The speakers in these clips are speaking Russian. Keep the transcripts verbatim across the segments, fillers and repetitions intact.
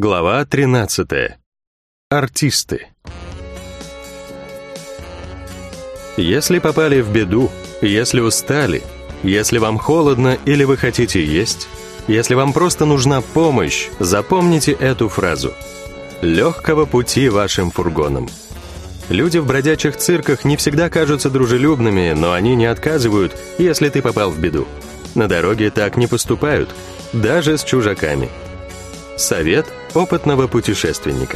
Глава тринадцатая. Артисты. Если попали в беду, если устали, если вам холодно или вы хотите есть, если вам просто нужна помощь, запомните эту фразу. Легкого пути вашим фургонам. Люди в бродячих цирках не всегда кажутся дружелюбными, но они не отказывают, если ты попал в беду. На дороге так не поступают, даже с чужаками. Совет опытного путешественника.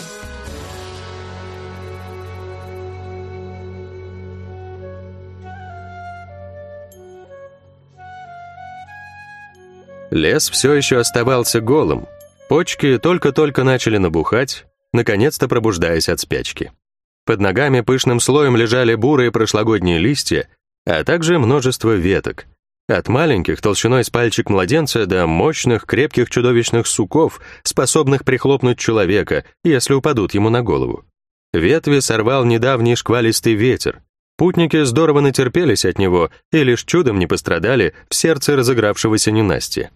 Лес все еще оставался голым. Почки только-только начали набухать, наконец-то пробуждаясь от спячки. Под ногами пышным слоем лежали бурые прошлогодние листья, а также множество веток. От маленьких, толщиной с пальчик младенца, до мощных, крепких чудовищных суков, способных прихлопнуть человека, если упадут ему на голову. Ветви сорвал недавний шквалистый ветер. Путники здорово натерпелись от него и лишь чудом не пострадали в сердце разыгравшегося ненастья.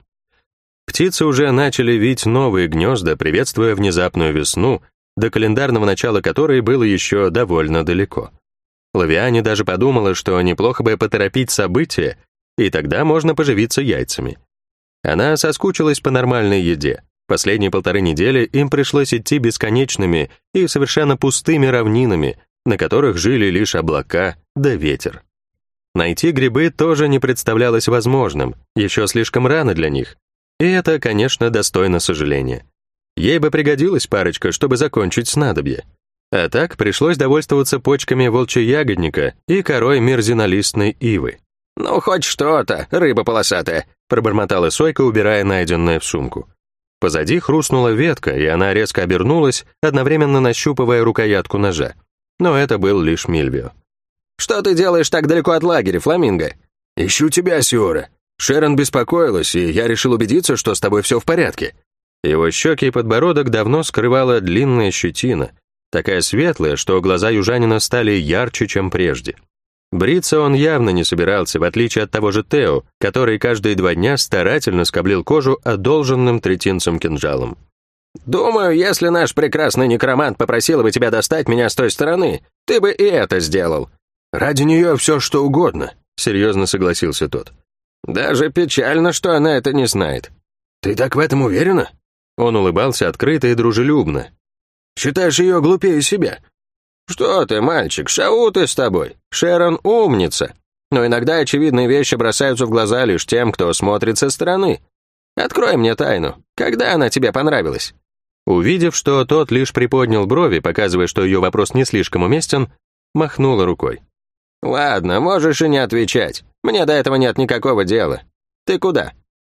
Птицы уже начали вить новые гнезда, приветствуя внезапную весну, до календарного начала которой было еще довольно далеко. Лавиане даже подумала, что неплохо бы поторопить события, и тогда можно поживиться яйцами. Она соскучилась по нормальной еде. Последние полторы недели им пришлось идти бесконечными и совершенно пустыми равнинами, на которых жили лишь облака да ветер. Найти грибы тоже не представлялось возможным, еще слишком рано для них. И это, конечно, достойно сожаления. Ей бы пригодилась парочка, чтобы закончить снадобье. А так пришлось довольствоваться почками волчья-ягодника и корой мерзинолистной ивы. «Ну, хоть что-то, рыба полосатая», — пробормотала Сойка, убирая найденное в сумку. Позади хрустнула ветка, и она резко обернулась, одновременно нащупывая рукоятку ножа. Но это был лишь Мильвио. «Что ты делаешь так далеко от лагеря, Фламинго?» «Ищу тебя, Сиора. Шерон беспокоилась, и я решил убедиться, что с тобой все в порядке». Его щеки и подбородок давно скрывала длинная щетина, такая светлая, что глаза южанина стали ярче, чем прежде. Бриться он явно не собирался, в отличие от того же Тео, который каждые два дня старательно скоблил кожу одолженным третинцем кинжалом. «Думаю, если наш прекрасный некромант попросил бы тебя достать меня с той стороны, ты бы и это сделал». «Ради нее все, что угодно», — серьезно согласился тот. «Даже печально, что она это не знает». «Ты так в этом уверена?» Он улыбался открыто и дружелюбно. «Считаешь ее глупее себя?» «Что ты, мальчик, шауты с тобой. Шерон умница. Но иногда очевидные вещи бросаются в глаза лишь тем, кто смотрит со стороны. Открой мне тайну. Когда она тебе понравилась?» Увидев, что тот лишь приподнял брови, показывая, что ее вопрос не слишком уместен, махнула рукой. «Ладно, можешь и не отвечать. Мне до этого нет никакого дела. Ты куда?»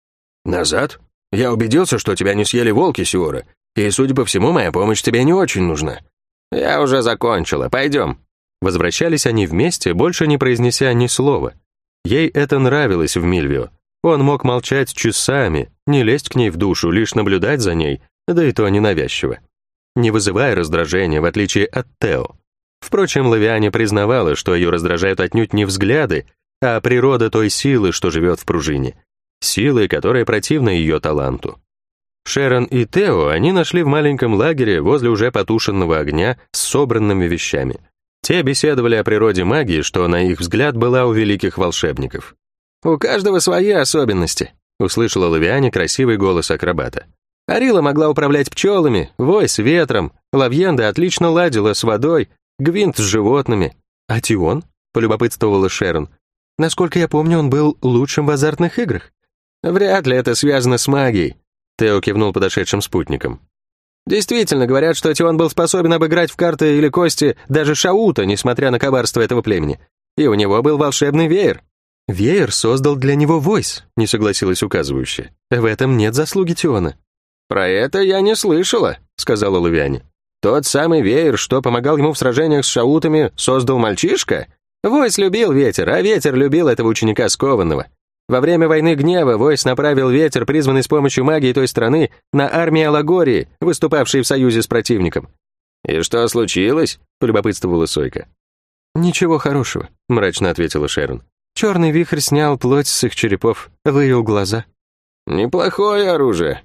«Назад. Я убедился, что тебя не съели волки, Сиора, и, судя по всему, моя помощь тебе не очень нужна». «Я уже закончила. Пойдем». Возвращались они вместе, больше не произнеся ни слова. Ей это нравилось в Мильвио. Он мог молчать часами, не лезть к ней в душу, лишь наблюдать за ней, да и то ненавязчиво, не вызывая раздражения, в отличие от Тео. Впрочем, Лавиане признавала, что ее раздражают отнюдь не взгляды, а природа той силы, что живет в пружине. Силы, которая противна ее таланту. Шерон и Тео они нашли в маленьком лагере возле уже потушенного огня с собранными вещами. Те беседовали о природе магии, что, на их взгляд, была у великих волшебников. «У каждого свои особенности», — услышала Лавиане красивый голос акробата. «Арила могла управлять пчелами, Вой с ветром, Лавьенда отлично ладила с водой, Гвинт с животными». «А Тион?» — полюбопытствовала Шерон. «Насколько я помню, он был лучшим в азартных играх». «Вряд ли это связано с магией», — Тео кивнул подошедшим спутникам. «Действительно, говорят, что Тион был способен обыграть в карты или кости даже шаута, несмотря на коварство этого племени. И у него был волшебный веер». «Веер создал для него Войс», — не согласилась указывающая. «В этом нет заслуги Тиона». «Про это я не слышала», — сказала Лавиане. «Тот самый веер, что помогал ему в сражениях с шаутами, создал мальчишка? Войс любил ветер, а ветер любил этого ученика скованного. Во время войны гнева Войс направил ветер, призванный с помощью магии той страны, на армии Алагории, выступавшей в союзе с противником». «И что случилось?» — полюбопытствовала Сойка. «Ничего хорошего», — мрачно ответила Шерон. «Черный вихрь снял плоть с их черепов, вывел глаза». «Неплохое оружие».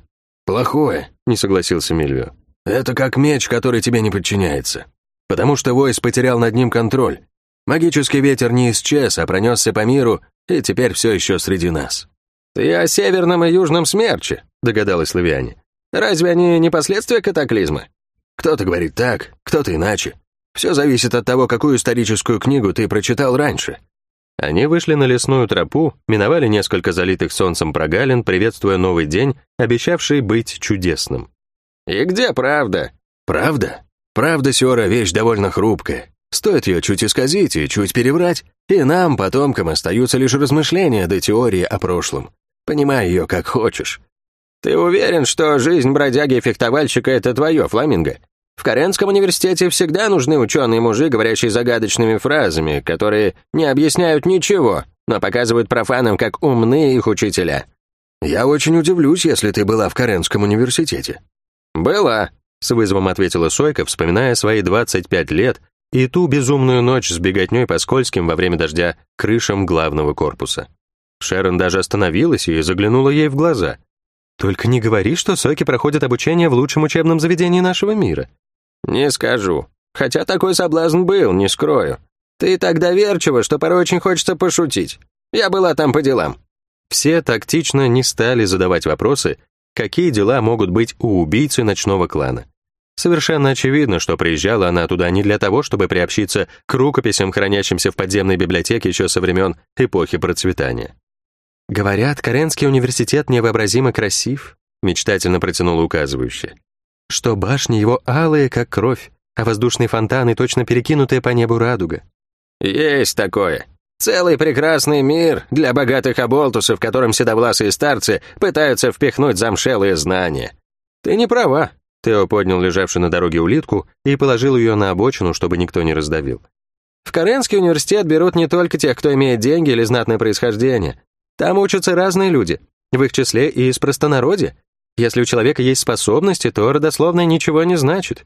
«Плохое», — не согласился Мильвио. «Это как меч, который тебе не подчиняется. Потому что Войс потерял над ним контроль. Магический ветер не исчез, а пронесся по миру, и теперь все еще среди нас». «Ты о северном и южном смерче», — догадалась Лавиане. «Разве они не последствия катаклизма?» «Кто-то говорит так, кто-то иначе. Все зависит от того, какую историческую книгу ты прочитал раньше». Они вышли на лесную тропу, миновали несколько залитых солнцем прогалин, приветствуя новый день, обещавший быть чудесным. «И где правда?» «Правда? Правда, Сиора, вещь довольно хрупкая. Стоит ее чуть исказить и чуть переврать, и нам, потомкам, остаются лишь размышления до теории о прошлом. Понимай ее как хочешь». «Ты уверен, что жизнь бродяги-фехтовальщика — это твое, Фламинго? В Каренском университете всегда нужны ученые-мужи, говорящие загадочными фразами, которые не объясняют ничего, но показывают профанам, как умны их учителя». «Я очень удивлюсь, если ты была в Каренском университете». «Была», — с вызовом ответила Сойка, вспоминая свои двадцать пять лет и ту безумную ночь с беготней по скользким во время дождя крышам главного корпуса. Шерон даже остановилась и заглянула ей в глаза. «Только не говори, что Сойки проходят обучение в лучшем учебном заведении нашего мира». «Не скажу. Хотя такой соблазн был, не скрою. Ты так доверчива, что порой очень хочется пошутить. Я была там по делам». Все тактично не стали задавать вопросы, какие дела могут быть у убийцы ночного клана. Совершенно очевидно, что приезжала она туда не для того, чтобы приобщиться к рукописям, хранящимся в подземной библиотеке еще со времен эпохи процветания. «Говорят, Каренский университет невообразимо красив», мечтательно протянула указывающая, «что башни его алые, как кровь, а воздушные фонтаны точно перекинутые по небу радуга». «Есть такое. Целый прекрасный мир для богатых оболтусов, в котором седовласые старцы пытаются впихнуть замшелые знания». «Ты не права», — Тео поднял лежавшую на дороге улитку и положил ее на обочину, чтобы никто не раздавил. «В Каренский университет берут не только тех, кто имеет деньги или знатное происхождение. Там учатся разные люди, в их числе и из простонародья. Если у человека есть способности, то родословное ничего не значит».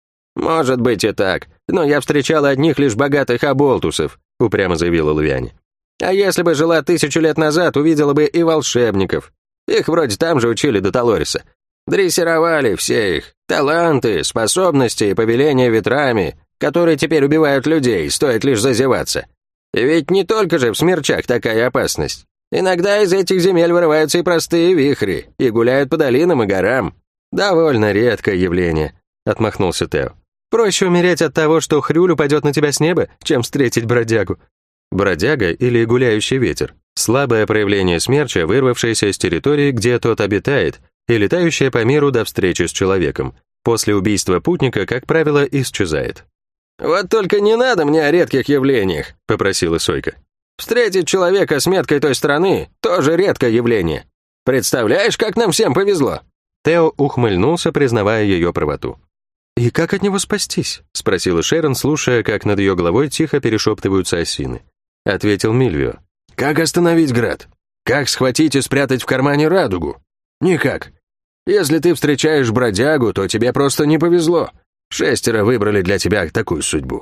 «Может быть и так, но я встречала одних лишь богатых оболтусов», упрямо заявила Лавиане. «А если бы жила тысячу лет назад, увидела бы и волшебников. Их вроде там же учили до Толориса. Дрессировали все их. Таланты, способности и повеление ветрами, которые теперь убивают людей, стоит лишь зазеваться. И ведь не только же в смерчах такая опасность. Иногда из этих земель вырываются и простые вихри, и гуляют по долинам и горам». «Довольно редкое явление», — отмахнулся Тео. «Проще умереть от того, что хрюль упадет на тебя с неба, чем встретить бродягу». Бродяга или гуляющий ветер — слабое проявление смерча, вырвавшееся с территории, где тот обитает, и летающее по миру до встречи с человеком. После убийства путника, как правило, исчезает. «Вот только не надо мне о редких явлениях», — попросила Сойка. «Встретить человека с меткой той страны — тоже редкое явление. Представляешь, как нам всем повезло?» Тео ухмыльнулся, признавая ее правоту. «И как от него спастись?» — спросила Шерон, слушая, как над ее головой тихо перешептываются осины. Ответил Мильвио. «Как остановить град? Как схватить и спрятать в кармане радугу? Никак. Если ты встречаешь бродягу, то тебе просто не повезло. Шестеро выбрали для тебя такую судьбу».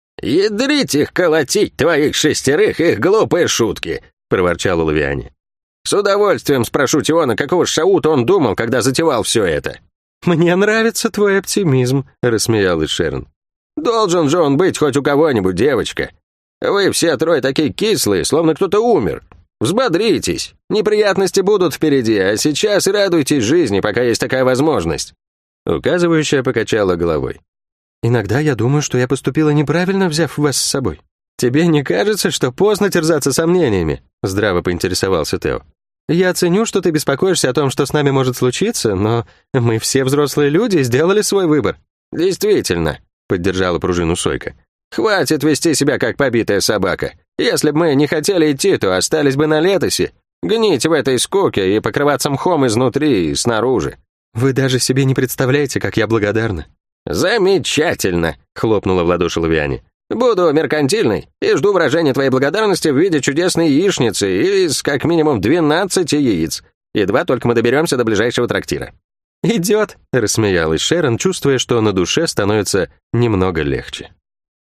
«Ядрить их колотить, твоих шестерых, их глупые шутки», — проворчал Лавиане. «С удовольствием спрошу Тиона, какого шаута он думал, когда затевал все это». «Мне нравится твой оптимизм», — рассмеялась Шерон. «Должен же он быть хоть у кого-нибудь, девочка. Вы все трое такие кислые, словно кто-то умер. Взбодритесь, неприятности будут впереди, а сейчас радуйтесь жизни, пока есть такая возможность». Указывающая покачала головой. «Иногда я думаю, что я поступила неправильно, взяв вас с собой. Тебе не кажется, что поздно терзаться сомнениями?» — здраво поинтересовался Тео. «Я ценю, что ты беспокоишься о том, что с нами может случиться, но мы все взрослые люди и сделали свой выбор». «Действительно», — поддержала пружину Сойка. «Хватит вести себя как побитая собака. Если бы мы не хотели идти, то остались бы на летосе, гнить в этой скуке и покрываться мхом изнутри и снаружи». «Вы даже себе не представляете, как я благодарна». «Замечательно», — хлопнула в ладоши Лавиане. «Буду меркантильной и жду выражения твоей благодарности в виде чудесной яичницы из как минимум двенадцати яиц. Едва только мы доберемся до ближайшего трактира». «Идет», — рассмеялась Шерон, чувствуя, что на душе становится немного легче.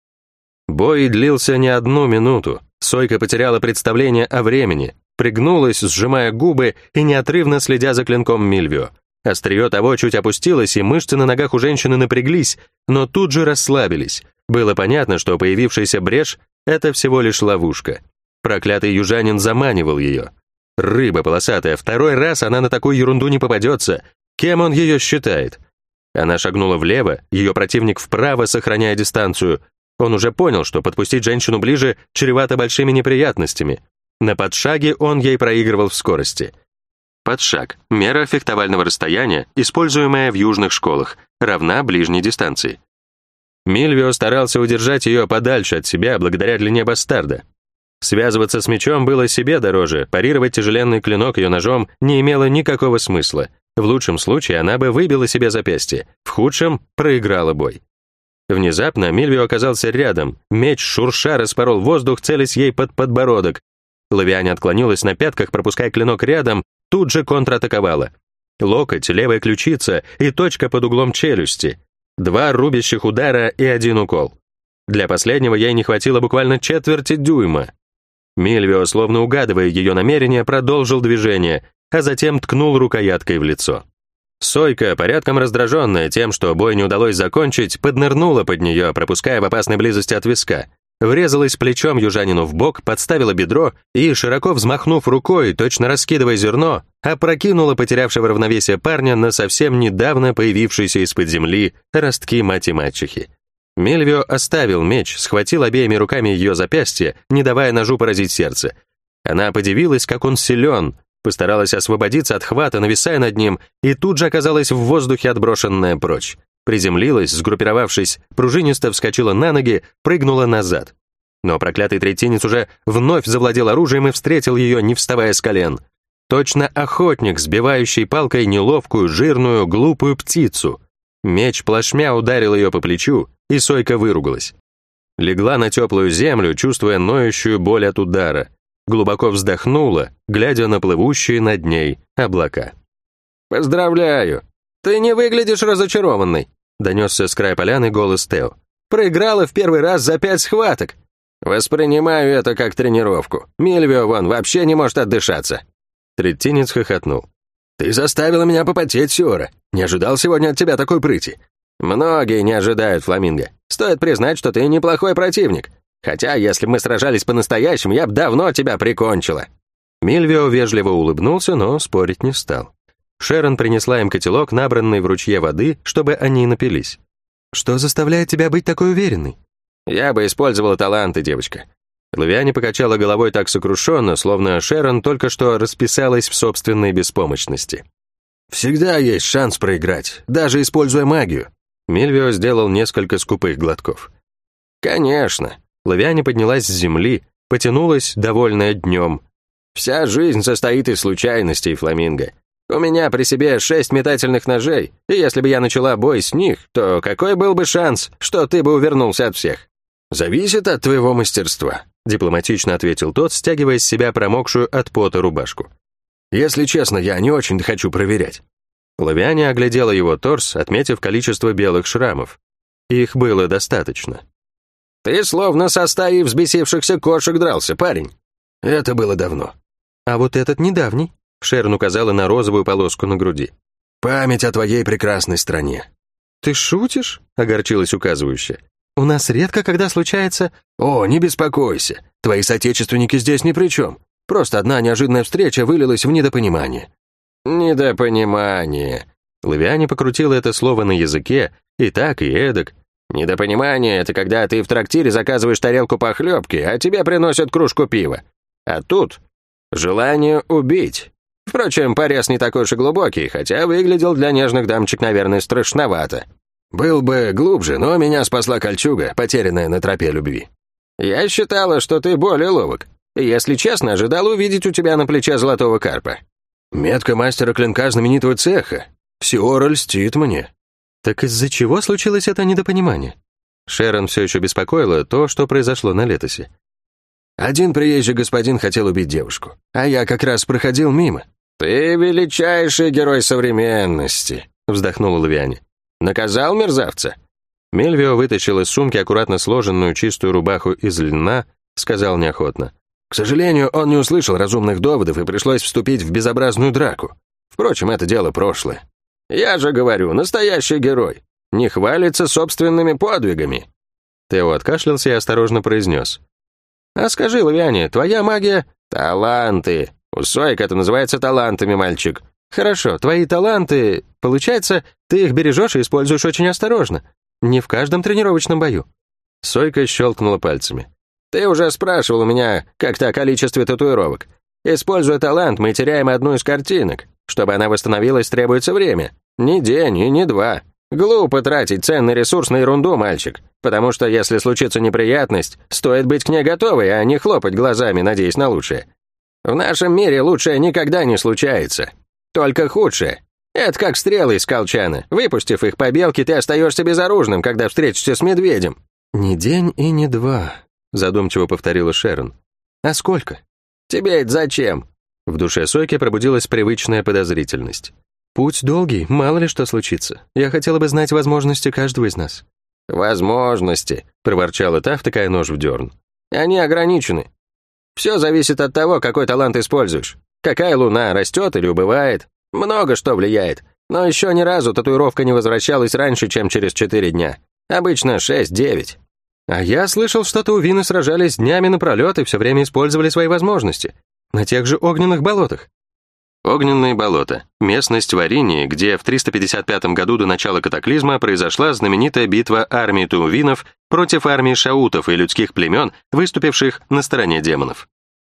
Бой длился не одну минуту. Сойка потеряла представление о времени, пригнулась, сжимая губы и неотрывно следя за клинком Мильвио. Острие того чуть опустилось, и мышцы на ногах у женщины напряглись, но тут же расслабились. Было понятно, что появившаяся брешь — это всего лишь ловушка. Проклятый южанин заманивал ее. Рыба полосатая, второй раз она на такую ерунду не попадется. Кем он ее считает? Она шагнула влево, ее противник вправо, сохраняя дистанцию. Он уже понял, что подпустить женщину ближе чревато большими неприятностями. На подшаге он ей проигрывал в скорости. Подшаг — мера фехтовального расстояния, используемая в южных школах, равна ближней дистанции. Мильвио старался удержать ее подальше от себя благодаря длине бастарда. Связываться с мечом было себе дороже, парировать тяжеленный клинок ее ножом не имело никакого смысла. В лучшем случае она бы выбила себе запястье, в худшем — проиграла бой. Внезапно Мильвио оказался рядом, меч шурша распорол воздух, целясь ей под подбородок. Лавиане отклонилась на пятках, пропуская клинок рядом, тут же контратаковала. Локоть, левая ключица и точка под углом челюсти. Два рубящих удара и один укол. Для последнего ей не хватило буквально четверти дюйма. Мильвио, словно угадывая ее намерение, продолжил движение, а затем ткнул рукояткой в лицо. Сойка, порядком раздраженная тем, что бой не удалось закончить, поднырнула под нее, пропуская в опасной близости от виска. Врезалась плечом южанину в бок, подставила бедро и, широко взмахнув рукой, точно раскидывая зерно, опрокинула потерявшего равновесие парня на совсем недавно появившиеся из-под земли ростки мать-и-мачехи. Мильвио оставил меч, схватил обеими руками ее запястье, не давая ножу поразить сердце. Она подивилась, как он силен, постаралась освободиться от хвата, нависая над ним, и тут же оказалась в воздухе, отброшенная прочь. Приземлилась, сгруппировавшись, пружинисто вскочила на ноги, прыгнула назад. Но проклятый третинец уже вновь завладел оружием и встретил ее, не вставая с колен. Точно охотник, сбивающий палкой неловкую, жирную, глупую птицу. Меч плашмя ударил ее по плечу, и Сойка выругалась. Легла на теплую землю, чувствуя ноющую боль от удара. Глубоко вздохнула, глядя на плывущие над ней облака. «Поздравляю! Ты не выглядишь разочарованной», — донесся с края поляны голос Тео. «Проиграла в первый раз за пять схваток. Воспринимаю это как тренировку. Мильвио вон вообще не может отдышаться». Третинец хохотнул. «Ты заставила меня попотеть, Сиора. Не ожидал сегодня от тебя такой прыти». «Многие не ожидают, Фламинго. Стоит признать, что ты неплохой противник. Хотя, если бы мы сражались по-настоящему, я бы давно тебя прикончила». Мильвио вежливо улыбнулся, но спорить не стал. Шерон принесла им котелок, набранный в ручье воды, чтобы они напились. «Что заставляет тебя быть такой уверенной?» «Я бы использовала таланты, девочка». Лавиане покачала головой так сокрушенно, словно Шерон только что расписалась в собственной беспомощности. «Всегда есть шанс проиграть, даже используя магию». Мильвио сделал несколько скупых глотков. «Конечно». Лавиане поднялась с земли, потянулась, довольная днем. «Вся жизнь состоит из случайностей, Фламинго. У меня при себе шесть метательных ножей, и если бы я начала бой с них, то какой был бы шанс, что ты бы увернулся от всех?» «Зависит от твоего мастерства», — дипломатично ответил тот, стягивая с себя промокшую от пота рубашку. «Если честно, я не очень хочу проверять». Лавиане оглядела его торс, отметив количество белых шрамов. Их было достаточно. «Ты словно со стаей взбесившихся кошек дрался, парень». «Это было давно». «А вот этот недавний», — Шерон указала на розовую полоску на груди. «Память о твоей прекрасной стране». «Ты шутишь?» — огорчилась указывающая. «У нас редко когда случается...» «О, не беспокойся, твои соотечественники здесь ни при чем. Просто одна неожиданная встреча вылилась в недопонимание». «Недопонимание». Лавиане покрутила это слово на языке, и так, и эдак. «Недопонимание — это когда ты в трактире заказываешь тарелку похлебки, а тебе приносят кружку пива. А тут желание убить. Впрочем, порез не такой уж и глубокий, хотя выглядел для нежных дамочек, наверное, страшновато». «Был бы глубже, но меня спасла кольчуга, потерянная на тропе любви». «Я считала, что ты более ловок. Если честно, ожидала увидеть у тебя на плече золотого карпа». «Метка мастера клинка знаменитого цеха. Сиора льстит мне». «Так из-за чего случилось это недопонимание?» Шерон все еще беспокоило то, что произошло на Летосе. «Один приезжий господин хотел убить девушку, а я как раз проходил мимо». «Ты величайший герой современности», — вздохнула Лавиане. «Наказал мерзавца?» Мильвио вытащил из сумки аккуратно сложенную чистую рубаху из льна, сказал неохотно. «К сожалению, он не услышал разумных доводов и пришлось вступить в безобразную драку. Впрочем, это дело прошлое». Я же говорю, настоящий герой. Не хвалится собственными подвигами». Тео откашлялся и осторожно произнес. «А скажи, Лавиане, твоя магия...» «Таланты. У Сойка это называется талантами, мальчик». «Хорошо, твои таланты... Получается, ты их бережешь и используешь очень осторожно. Не в каждом тренировочном бою». Сойка щелкнула пальцами. «Ты уже спрашивал у меня как-то о количестве татуировок. Используя талант, мы теряем одну из картинок. Чтобы она восстановилась, требуется время. Не день и не два. Глупо тратить ценный ресурс на ерунду, мальчик. Потому что, если случится неприятность, стоит быть к ней готовой, а не хлопать глазами, надеясь на лучшее. В нашем мире лучшее никогда не случается. Только худшее. Это как стрелы из колчана. Выпустив их по белке, ты остаешься безоружным, когда встретишься с медведем». «Не день и не два», — задумчиво повторила Шерон. «А сколько?» «Тебе это зачем?» В душе Сойки пробудилась привычная подозрительность. «Путь долгий, мало ли что случится. Я хотела бы знать возможности каждого из нас». «Возможности», — проворчала та, втыкая нож в дерн. «Они ограничены. Все зависит от того, какой талант используешь. Какая луна, растет или убывает. Много что влияет. Но еще ни разу татуировка не возвращалась раньше, чем через четыре дня. Обычно шесть-девять. А я слышал, что таувины сражались днями напролет и все время использовали свои возможности. На тех же огненных болотах». Огненные болота – местность в Аринии, где в триста пятьдесят пятом году до начала катаклизма произошла знаменитая битва армии таувинов против армии шаутов и людских племен, выступивших на стороне демонов.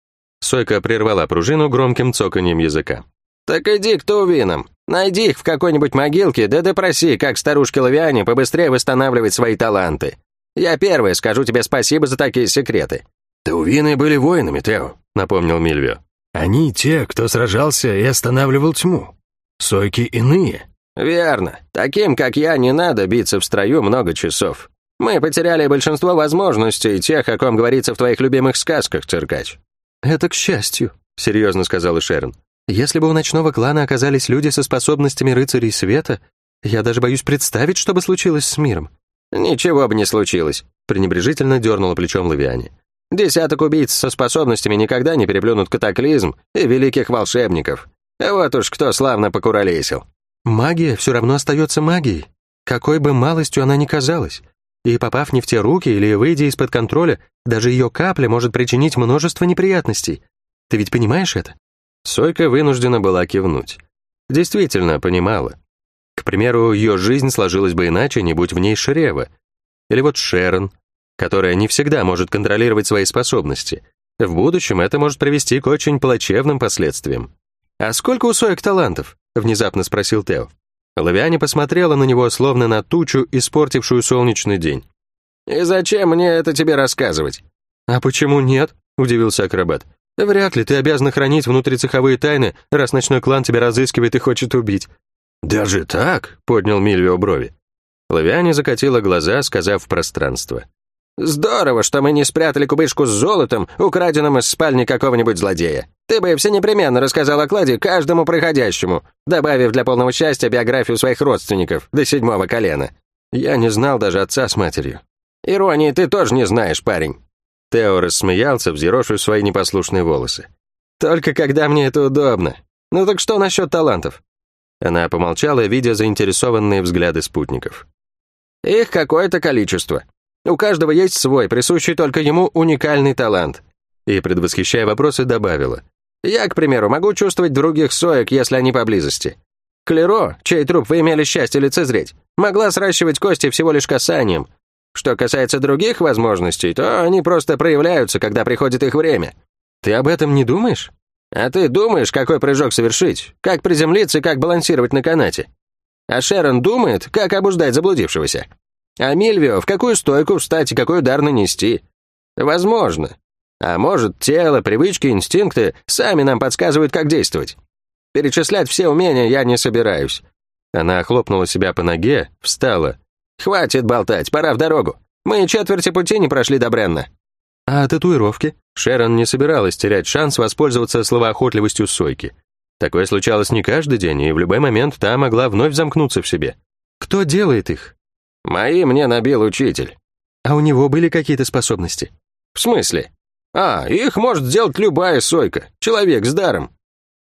Сойка прервала пружину громким цоканьем языка. «Так иди к таувинам. Найди их в какой-нибудь могилке, да допроси, как старушке Лавиане побыстрее восстанавливать свои таланты. Я первый скажу тебе спасибо за такие секреты». «Таувины были воинами, Тео», — напомнил Мильвио. «Они те, кто сражался и останавливал тьму. Сойки иные». «Верно. Таким, как я, не надо биться в строю много часов. Мы потеряли большинство возможностей, тех, о ком говорится в твоих любимых сказках, циркач». «Это к счастью», — серьезно сказала Шерон. «Если бы у ночного клана оказались люди со способностями рыцарей света, я даже боюсь представить, что бы случилось с миром». «Ничего бы не случилось», — пренебрежительно дернула плечом Лавиане. «Десяток убийц со способностями никогда не переплюнут катаклизм и великих волшебников. Вот уж кто славно покуролесил». «Магия все равно остается магией, какой бы малостью она ни казалась. И попав не в те руки или выйдя из-под контроля, даже ее капля может причинить множество неприятностей. Ты ведь понимаешь это?» Сойка вынуждена была кивнуть. Действительно, понимала. К примеру, ее жизнь сложилась бы иначе, не будь в ней Шрева. Или вот Шерон, которая не всегда может контролировать свои способности. В будущем это может привести к очень плачевным последствиям. «А сколько у Соек талантов?» — внезапно спросил Тео. Лавиане посмотрела на него, словно на тучу, испортившую солнечный день. «И зачем мне это тебе рассказывать?» «А почему нет?» — удивился акробат. «Вряд ли ты обязан хранить внутрицеховые тайны, раз ночной клан тебя разыскивает и хочет убить». «Даже так?» — поднял Мильвио брови. Лавиане закатила глаза, сказав в пространство. «Здорово, что мы не спрятали кубышку с золотом, украденным из спальни какого-нибудь злодея. Ты бы все непременно рассказал о кладе каждому проходящему, добавив для полного счастья биографию своих родственников до седьмого колена. Я не знал даже отца с матерью». «Иронии ты тоже не знаешь, парень». Тео рассмеялся, взъерошив свои непослушные волосы. «Только когда мне это удобно. Ну так что насчет талантов?» Она помолчала, видя заинтересованные взгляды спутников. «Их какое-то количество. У каждого есть свой, присущий только ему уникальный талант». И, предвосхищая вопросы, добавила. «Я, к примеру, могу чувствовать других соек, если они поблизости. Клеро, чей труп вы имели счастье лицезреть, могла сращивать кости всего лишь касанием. Что касается других возможностей, то они просто проявляются, когда приходит их время». «Ты об этом не думаешь?» «А ты думаешь, какой прыжок совершить? Как приземлиться и как балансировать на канате? А Шерон думает, как обуздать заблудившегося? А Мильвио, в какую стойку встать и какой удар нанести? Возможно. А может, тело, привычки, инстинкты сами нам подсказывают, как действовать. Перечислять все умения я не собираюсь». Она хлопнула себя по ноге, встала. «Хватит болтать, пора в дорогу. Мы четверти пути не прошли до Бренна». «А татуировки?» Шерон не собиралась терять шанс воспользоваться словоохотливостью Сойки. Такое случалось не каждый день, и в любой момент та могла вновь замкнуться в себе. «Кто делает их?» «Мои мне набил учитель». «А у него были какие-то способности?» «В смысле?» «А, их может сделать любая Сойка, человек с даром».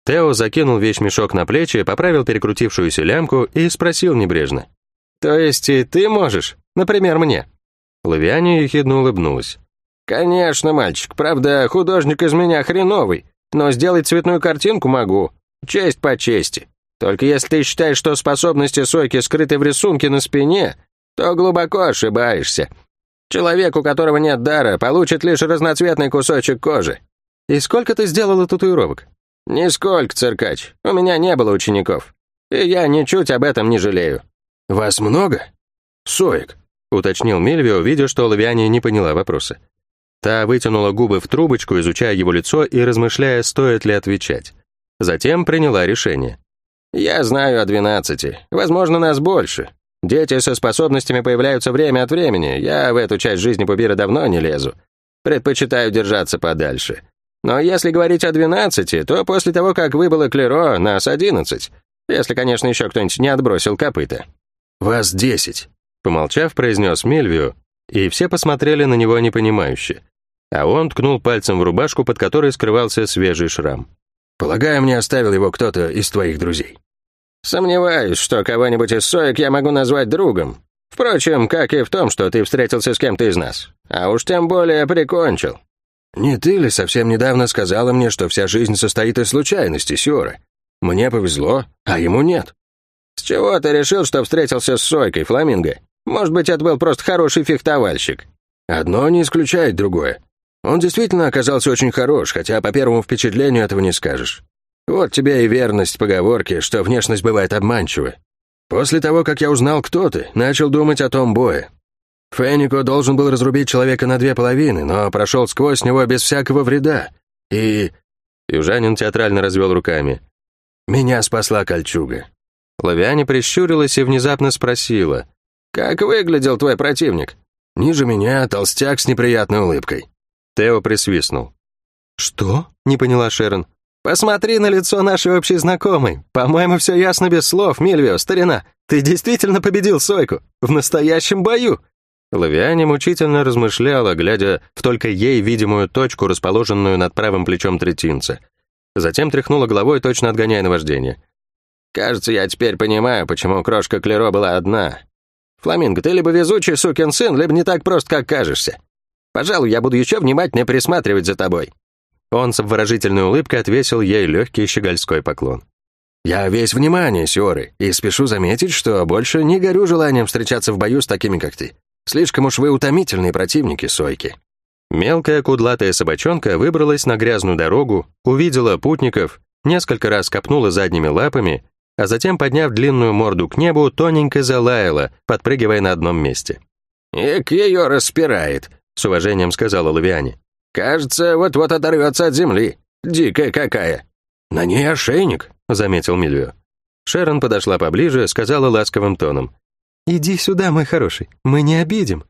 Тео закинул вещмешок на плечи, поправил перекрутившуюся лямку и спросил небрежно. «То есть и ты можешь? Например, мне?» Лавиане ехидно улыбнулась. «Конечно, мальчик, правда, художник из меня хреновый, но сделать цветную картинку могу. Честь по чести. Только если ты считаешь, что способности Сойки скрыты в рисунке на спине, то глубоко ошибаешься. Человек, у которого нет дара, получит лишь разноцветный кусочек кожи». «И сколько ты сделала татуировок?» «Нисколько, циркач. У меня не было учеников. И я ничуть об этом не жалею». «Вас много? Соек?» — уточнил Мильвио, видя, что Лавиане не поняла вопроса. Та вытянула губы в трубочку, изучая его лицо и размышляя, стоит ли отвечать. Затем приняла решение. «Я знаю о двенадцати. Возможно, нас больше. Дети со способностями появляются время от времени. Я в эту часть жизни Пубира давно не лезу. Предпочитаю держаться подальше. Но если говорить о двенадцати, то после того, как выбыло Клеро, нас одиннадцать. Если, конечно, еще кто-нибудь не отбросил копыта». «Вас десять», — помолчав, произнес Мильвио, и все посмотрели на него непонимающе. А он ткнул пальцем в рубашку, под которой скрывался свежий шрам. «Полагаю, мне оставил его кто-то из твоих друзей». «Сомневаюсь, что кого-нибудь из Соек я могу назвать другом. Впрочем, как и в том, что ты встретился с кем-то из нас. А уж тем более прикончил». «Не ты ли совсем недавно сказала мне, что вся жизнь состоит из случайностей, Сиора? Мне повезло, а ему нет». «С чего ты решил, что встретился с Сойкой, Фламинго? Может быть, это был просто хороший фехтовальщик?» «Одно не исключает другое. Он действительно оказался очень хорош, хотя по первому впечатлению этого не скажешь. Вот тебе и верность поговорки, что внешность бывает обманчива. После того, как я узнал, кто ты, начал думать о том бое. Фенико должен был разрубить человека на две половины, но прошел сквозь него без всякого вреда. И...» Южанин театрально развел руками. «Меня спасла кольчуга». Лавиане прищурилась и внезапно спросила. «Как выглядел твой противник?» «Ниже меня толстяк с неприятной улыбкой». Тео присвистнул. «Что?» — не поняла Шерон. «Посмотри на лицо нашей общей знакомой. По-моему, все ясно без слов, Мильвио, старина. Ты действительно победил Сойку. В настоящем бою». Лавиане мучительно размышляла, глядя в только ей видимую точку, расположенную над правым плечом третинца. Затем тряхнула головой, точно отгоняя наваждение. «Кажется, я теперь понимаю, почему крошка Клеро была одна. Фламинго, ты либо везучий сукин сын, либо не так прост, как кажешься. Пожалуй, я буду еще внимательнее присматривать за тобой». Он с обворожительной улыбкой отвесил ей легкий щегольской поклон. «Я весь внимание, Сиоры, и спешу заметить, что больше не горю желанием встречаться в бою с такими, как ты. Слишком уж вы утомительные противники, Сойки». Мелкая кудлатая собачонка выбралась на грязную дорогу, увидела путников, несколько раз копнула задними лапами, а затем, подняв длинную морду к небу, тоненько залаяла, подпрыгивая на одном месте. «Эк, ее распирает», — с уважением сказала Лавиане. «Кажется, вот-вот оторвется от земли. Дикая какая». «На ней ошейник», — заметил Мильвио. Шерон подошла поближе, сказала ласковым тоном. «Иди сюда, мой хороший, мы не обидим».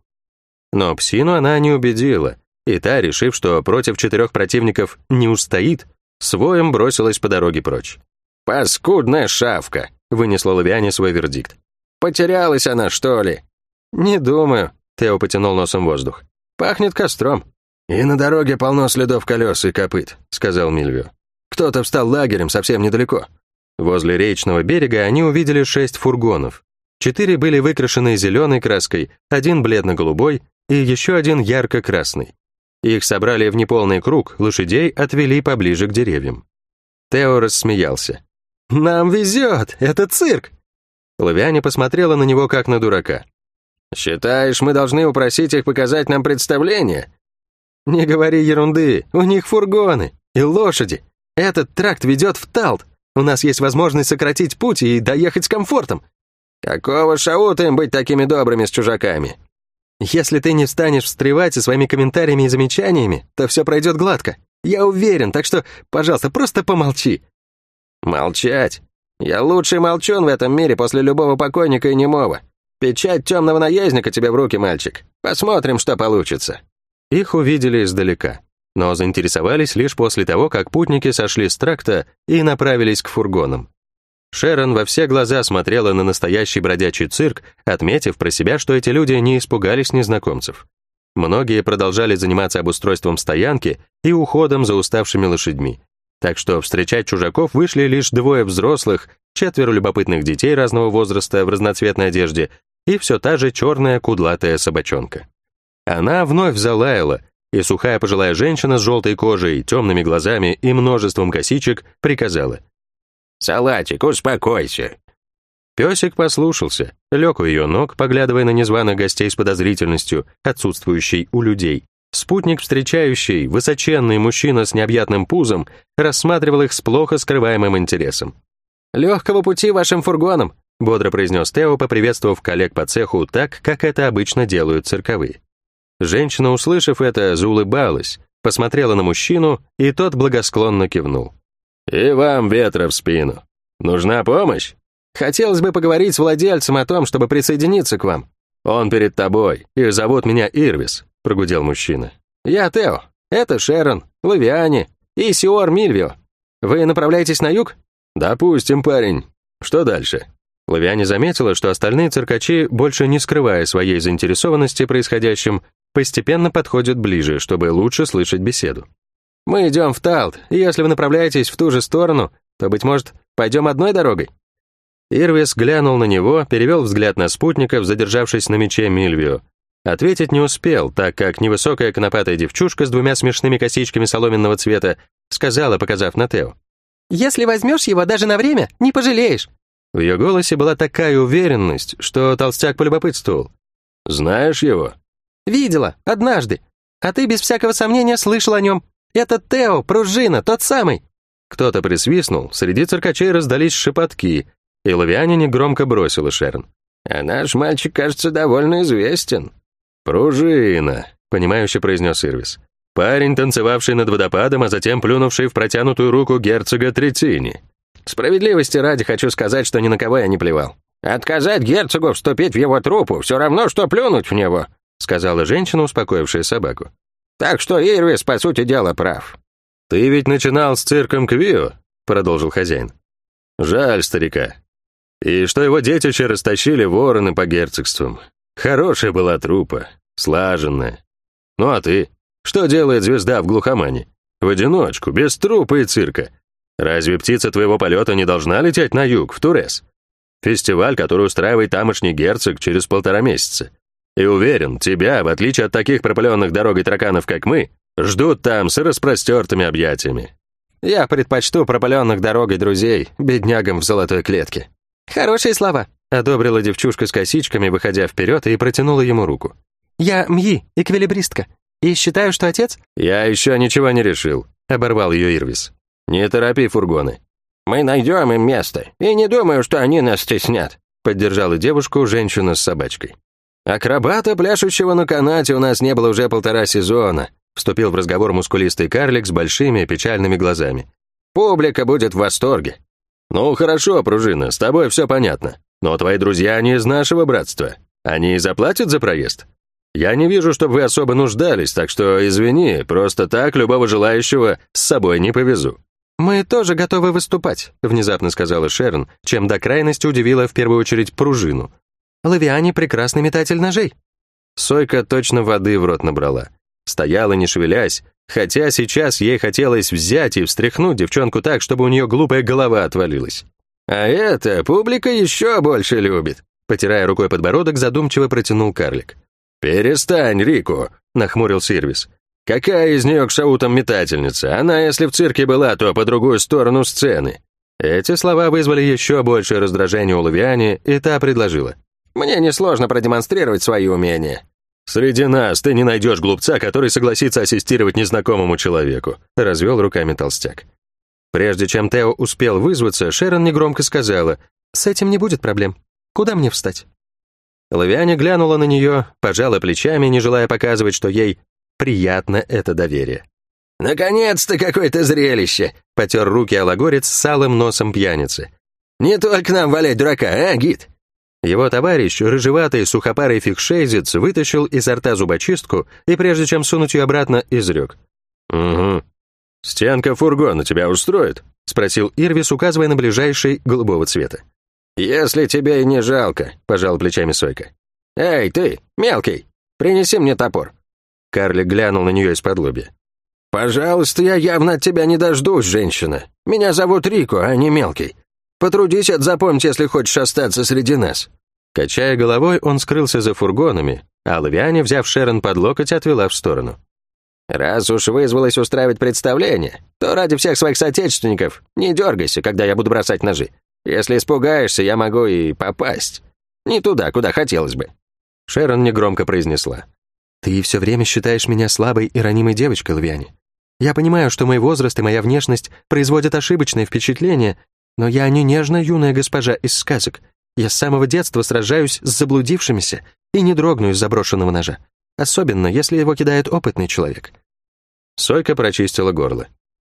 Но псину она не убедила, и та, решив, что против четырех противников не устоит, с воем бросилась по дороге прочь. «Паскудная шавка», — вынесла Лавиане свой вердикт. «Потерялась она, что ли?» «Не думаю», — Тео потянул носом воздух. «Пахнет костром». «И на дороге полно следов колес и копыт», — сказал Мильвио. «Кто-то встал лагерем совсем недалеко». Возле речного берега они увидели шесть фургонов. Четыре были выкрашены зеленой краской, один бледно-голубой и еще один ярко-красный. Их собрали в неполный круг, лошадей отвели поближе к деревьям. Тео рассмеялся. «Нам везет, это цирк!» Лавиане посмотрела на него как на дурака. «Считаешь, мы должны упросить их показать нам представление?» «Не говори ерунды, у них фургоны и лошади. Этот тракт ведет в Талт. У нас есть возможность сократить путь и доехать с комфортом». «Какого шаута им быть такими добрыми с чужаками?» «Если ты не станешь встревать со своими комментариями и замечаниями, то все пройдет гладко. Я уверен, так что, пожалуйста, просто помолчи». «Молчать? Я лучший молчун в этом мире после любого покойника и немого. Печать темного наездника тебе в руки, мальчик. Посмотрим, что получится». Их увидели издалека, но заинтересовались лишь после того, как путники сошли с тракта и направились к фургонам. Шерон во все глаза смотрела на настоящий бродячий цирк, отметив про себя, что эти люди не испугались незнакомцев. Многие продолжали заниматься обустройством стоянки и уходом за уставшими лошадьми. так что встречать чужаков вышли лишь двое взрослых, четверо любопытных детей разного возраста в разноцветной одежде и все та же черная кудлатая собачонка. Она вновь залаяла, и сухая пожилая женщина с желтой кожей, темными глазами и множеством косичек приказала: «Салатик, успокойся». Песик послушался, лег у ее ног, поглядывая на незваных гостей с подозрительностью, отсутствующей у людей. Спутник встречающий, высоченный мужчина с необъятным пузом, рассматривал их с плохо скрываемым интересом. «Легкого пути вашим фургонам», — бодро произнес Тео, поприветствовав коллег по цеху так, как это обычно делают цирковые. Женщина, услышав это, заулыбалась, посмотрела на мужчину, и тот благосклонно кивнул. «И вам ветра в спину. Нужна помощь? «Хотелось бы поговорить с владельцем о том, чтобы присоединиться к вам». Он перед тобой, и зовут меня Ирвис», — прогудел мужчина. «Я Тео. Это Шерон, Лавиане и Сиор Мильвио. Вы направляетесь на юг?» «Допустим, парень. Что дальше?» Лавиане заметила, что остальные циркачи, больше не скрывая своей заинтересованности происходящим, постепенно подходят ближе, чтобы лучше слышать беседу. «Мы идем в Талт, и если вы направляетесь в ту же сторону, то, быть может, пойдем одной дорогой?» Ирвис глянул на него, перевел взгляд на спутников, задержавшись на мече Мильвио. Ответить не успел, так как невысокая конопатая девчушка с двумя смешными косичками соломенного цвета сказала, показав на Тео: «Если возьмешь его даже на время, не пожалеешь». В ее голосе была такая уверенность, что толстяк полюбопытствовал: «Знаешь его?» «Видела, однажды. А ты без всякого сомнения слышал о нем. Это Тео, пружина, тот самый». Кто-то присвистнул, среди циркачей раздались шепотки, и Лавиане негромко бросила Шерон: «А наш мальчик, кажется, довольно известен». «Пружина», — понимающе произнес Ирвис. «Парень, танцевавший над водопадом, а затем плюнувший в протянутую руку герцога Третини». «Справедливости ради хочу сказать, что ни на кого я не плевал». «Отказать герцогу вступить в его труппу все равно, что плюнуть в него», — сказала женщина, успокоившая собаку. «Так что Ирвис, по сути дела, прав». «Ты ведь начинал с цирком Квио», — продолжил хозяин. «Жаль старика. И что его детище растащили вороны по герцогствам. Хорошая была труппа, слаженная. Ну а ты? Что делает звезда в глухомане? В одиночку, без труппы и цирка. Разве птица твоего полета не должна лететь на юг, в Турес? Фестиваль, который устраивает тамошний герцог через полтора месяца. И уверен, тебя, в отличие от таких пропыленных дорогой тараканов, как мы, ждут там с распростертыми объятиями». «Я предпочту пропыленных дорогой друзей, беднягам в золотой клетке». «Хорошие слова», — одобрила девчушка с косичками, выходя вперед, и протянула ему руку. «Я Мьи, эквилибристка, и считаю, что отец...» «Я еще ничего не решил», — оборвал ее Ирвис. «Не торопи фургоны». «Мы найдем им место, и не думаю, что они нас стеснят», — поддержала девушку женщина с собачкой. «Акробата, пляшущего на канате, у нас не было уже полтора сезона», — вступил в разговор мускулистый карлик с большими печальными глазами. «Публика будет в восторге». «Ну хорошо, пружина, с тобой все понятно. Но твои друзья не из нашего братства. Они заплатят за проезд? Я не вижу, чтобы вы особо нуждались, так что, извини, просто так любого желающего с собой не повезу». «Мы тоже готовы выступать», — внезапно сказала Шерон, чем до крайности удивила в первую очередь пружину. «Лавиане — прекрасный метатель ножей». Сойка точно воды в рот набрала. Стояла, не шевелясь, хотя сейчас ей хотелось взять и встряхнуть девчонку так, чтобы у нее глупая голова отвалилась. «А это публика еще больше любит», — потирая рукой подбородок, задумчиво протянул карлик. «Перестань, Рико», — нахмурился Ирвис. «Какая из нее к шаутам метательница? Она, если в цирке была, то по другую сторону сцены». Эти слова вызвали еще большее раздражение у Лавиане, и та предложила: «Мне несложно продемонстрировать свои умения». «Среди нас ты не найдешь глупца, который согласится ассистировать незнакомому человеку», — развел руками толстяк. Прежде чем Тео успел вызваться, Шерон негромко сказала: «С этим не будет проблем. Куда мне встать?» Лавиане глянула на нее, пожала плечами, не желая показывать, что ей приятно это доверие. «Наконец-то какое-то зрелище!» — потер руки алагорец с алым носом пьяницы. «Не только нам валять дурака, а, гид?» Его товарищ, рыжеватый сухопарый фикшейзец, вытащил изо рта зубочистку и, прежде чем сунуть ее обратно, изрек: «Угу. Стенка фургона тебя устроит?» — спросил Ирвис, указывая на ближайший голубого цвета. «Если тебе и не жалко», — пожал плечами Сойка. «Эй, ты, мелкий, принеси мне топор». Карлик глянул на нее из-под лобья. «Пожалуйста, я явно от тебя не дождусь, женщина. Меня зовут Рико, а не Мелкий. Потрудись это запомнить, если хочешь остаться среди нас». Качая головой, он скрылся за фургонами, а Лавиане, взяв Шерон под локоть, отвела в сторону. «Раз уж вызвалась устраивать представление, то ради всех своих соотечественников не дергайся, когда я буду бросать ножи. Если испугаешься, я могу и попасть. Не туда, куда хотелось бы». Шерон негромко произнесла. «Ты все время считаешь меня слабой и ранимой девочкой, Лавиане. Я понимаю, что мой возраст и моя внешность производят ошибочное впечатление, но я не нежная юная госпожа из сказок. Я с самого детства сражаюсь с заблудившимися и не дрогну из заброшенного ножа, особенно если его кидает опытный человек». Сойка прочистила горло.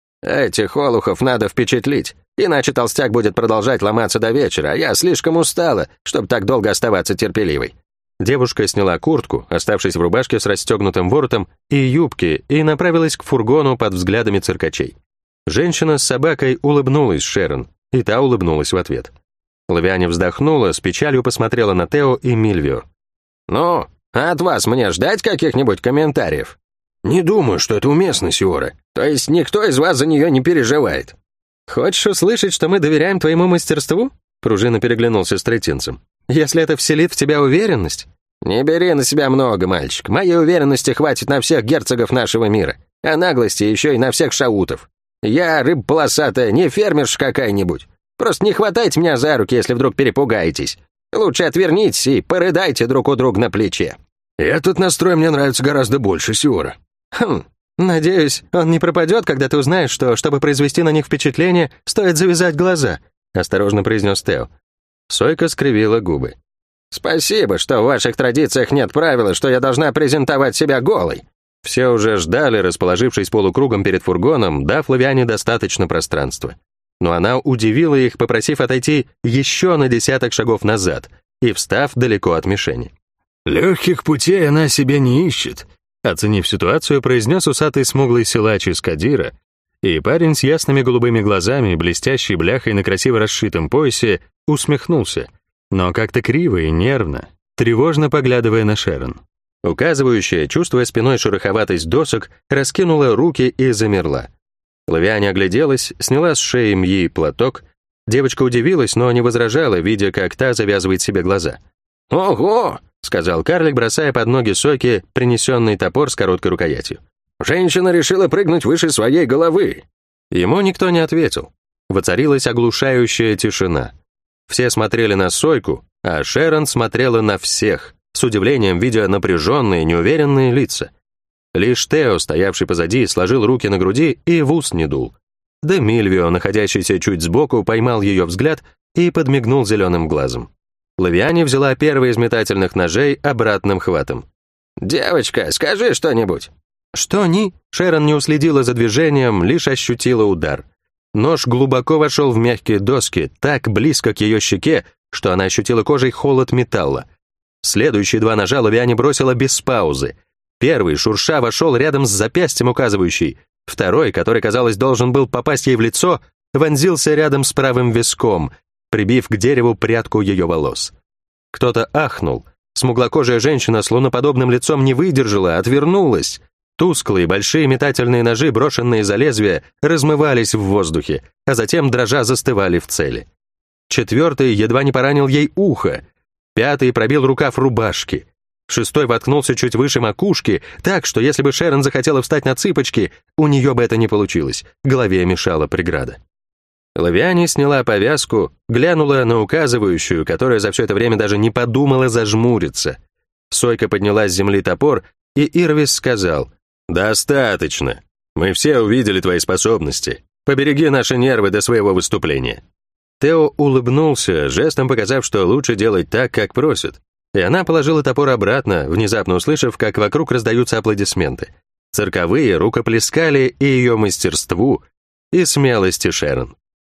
«Этих олухов надо впечатлить, иначе толстяк будет продолжать ломаться до вечера, а я слишком устала, чтобы так долго оставаться терпеливой». Девушка сняла куртку, оставшись в рубашке с расстегнутым воротом, и юбки, и направилась к фургону под взглядами циркачей. Женщина с собакой улыбнулась Шерон, и та улыбнулась в ответ. Лавиане вздохнула, с печалью посмотрела на Тео и Мильвио. «Ну, а от вас мне ждать каких-нибудь комментариев?» «Не думаю, что это уместно, Сиора». «То есть никто из вас за нее не переживает?» «Хочешь услышать, что мы доверяем твоему мастерству?» Пружина переглянулся с третинцем. «Если это вселит в тебя уверенность?» «Не бери на себя много, мальчик. Моей уверенности хватит на всех герцогов нашего мира, а наглости еще и на всех шаутов. Я, рыба полосатая, не фермерша какая-нибудь. Просто не хватайте меня за руки, если вдруг перепугаетесь. Лучше отвернитесь и порыдайте друг у друга на плече». «Этот настрой мне нравится гораздо больше, Сиора». «Хм, надеюсь, он не пропадет, когда ты узнаешь, что, чтобы произвести на них впечатление, стоит завязать глаза», осторожно произнес Тео. Сойка скривила губы. «Спасибо, что в ваших традициях нет правила, что я должна презентовать себя голой». Все уже ждали, расположившись полукругом перед фургоном, дав Лавиане достаточно пространства. Но она удивила их, попросив отойти еще на десяток шагов назад и встав далеко от мишени. «Легких путей она себе не ищет», оценив ситуацию, произнес усатый смуглый силач из Кадира, и парень с ясными голубыми глазами, блестящей бляхой на красиво расшитом поясе, усмехнулся, но как-то криво и нервно, тревожно поглядывая на Шерон. Указывающая, чувствуя спиной шероховатость досок, раскинула руки и замерла. Лавиане огляделась, сняла с шеи Мьи платок. Девочка удивилась, но не возражала, видя, как та завязывает себе глаза. «Ого!» — сказал карлик, бросая под ноги Сойки принесенный топор с короткой рукоятью. «Женщина решила прыгнуть выше своей головы». Ему никто не ответил. Воцарилась оглушающая тишина. Все смотрели на Сойку, а Шерон смотрела на всех, с удивлением видя напряженные, неуверенные лица. Лишь Тео, стоявший позади, сложил руки на груди и в ус не дул. Да Мильвио, находящийся чуть сбоку, поймал ее взгляд и подмигнул зеленым глазом. Лавиане взяла первый из метательных ножей обратным хватом. «Девочка, скажи что-нибудь». «Что ни?» Шерон не уследила за движением, лишь ощутила удар. Нож глубоко вошел в мягкие доски, так близко к ее щеке, что она ощутила кожей холод металла. Следующие два ножа Лавиане бросила без паузы. Первый, шурша, вошел рядом с запястьем указывающей. Второй, который, казалось, должен был попасть ей в лицо, вонзился рядом с правым виском, прибив к дереву прядку ее волос. Кто-то ахнул. Смуглокожая женщина с луноподобным лицом не выдержала, отвернулась. Тусклые, большие метательные ножи, брошенные за лезвие, размывались в воздухе, а затем, дрожа, застывали в цели. Четвертый едва не поранил ей ухо. Пятый пробил рукав рубашки. Шестой воткнулся чуть выше макушки, так, что если бы Шерон захотела встать на цыпочки, у нее бы это не получилось, голове мешала преграда. Лавиане сняла повязку, глянула на указывающую, которая за все это время даже не подумала зажмуриться. Сойка подняла с земли топор, и Ирвис сказал: «Достаточно. Мы все увидели твои способности. Побереги наши нервы до своего выступления». Тео улыбнулся, жестом показав, что лучше делать так, как просят. И она положила топор обратно, внезапно услышав, как вокруг раздаются аплодисменты. Цирковые рукоплескали и ее мастерству, и смелости Шерон.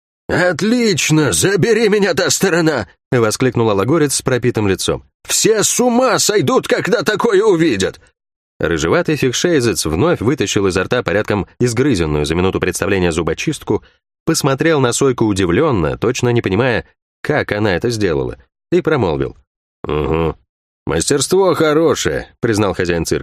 «Отлично! Забери меня та сторона!» — воскликнул алагорец с пропитым лицом. «Все с ума сойдут, когда такое увидят!» Рыжеватый фикшейзец вновь вытащил изо рта порядком изгрызенную за минуту представления зубочистку, посмотрел на Сойку удивленно, точно не понимая, как она это сделала, и промолвил: «Угу. Мастерство хорошее», — признал хозяин цирка.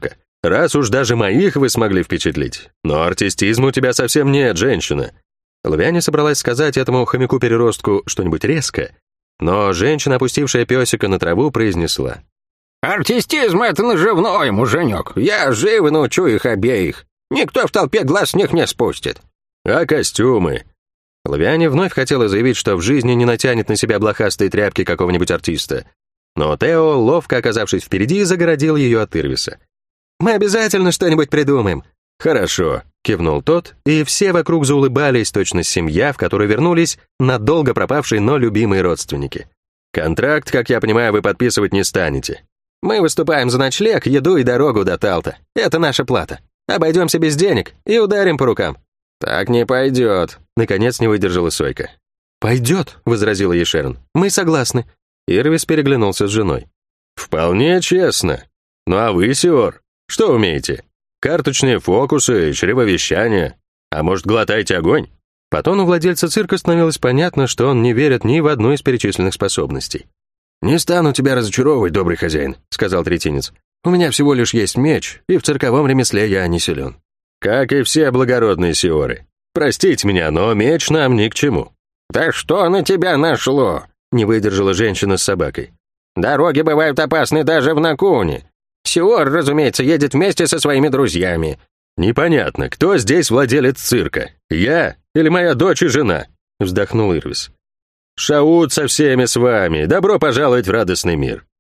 Раз уж даже моих вы смогли впечатлить. Но артистизма у тебя совсем нет, женщина». Лувиане собралась сказать этому хомяку-переростку что-нибудь резкое, но женщина, опустившая песика на траву, произнесла: «Артистизм — это наживной, муженек. Я живо научу их обеих. Никто в толпе глаз с них не спустит». «А костюмы?» Лувиане вновь хотела заявить, что в жизни не натянет на себя блохастые тряпки какого-нибудь артиста. Но Тео, ловко оказавшись впереди, загородил ее от Ирвиса. «Мы обязательно что-нибудь придумаем». «Хорошо», — кивнул тот, и все вокруг заулыбались, точно семья, в которую вернулись надолго пропавшие, но любимые родственники. «Контракт, как я понимаю, вы подписывать не станете». «Мы выступаем за ночлег, еду и дорогу до Талта. Это наша плата. Обойдемся без денег и ударим по рукам». «Так не пойдет», — наконец не выдержала Сойка. «Пойдет», — возразила ей Шерон. «Мы согласны». Ирвис переглянулся с женой. «Вполне честно. Ну а вы, Сиор, что умеете? Карточные фокусы, чревовещание. А может, глотаете огонь?» По тону владельца цирка становилось понятно, что он не верит ни в одну из перечисленных способностей. «Не стану тебя разочаровывать, добрый хозяин», — сказал третинец. «У меня всего лишь есть меч, и в цирковом ремесле я не силен». «Как и все благородные сиоры. Простите меня, но меч нам ни к чему». «Да что на тебя нашло?» — не выдержала женщина с собакой. «Дороги бывают опасны даже в Накуне. Сиор, разумеется, едет вместе со своими друзьями». «Непонятно, кто здесь владелец цирка? Я или моя дочь и жена?» — вздохнул Ирвис. «Шаут со всеми с вами. Добро пожаловать в радостный мир.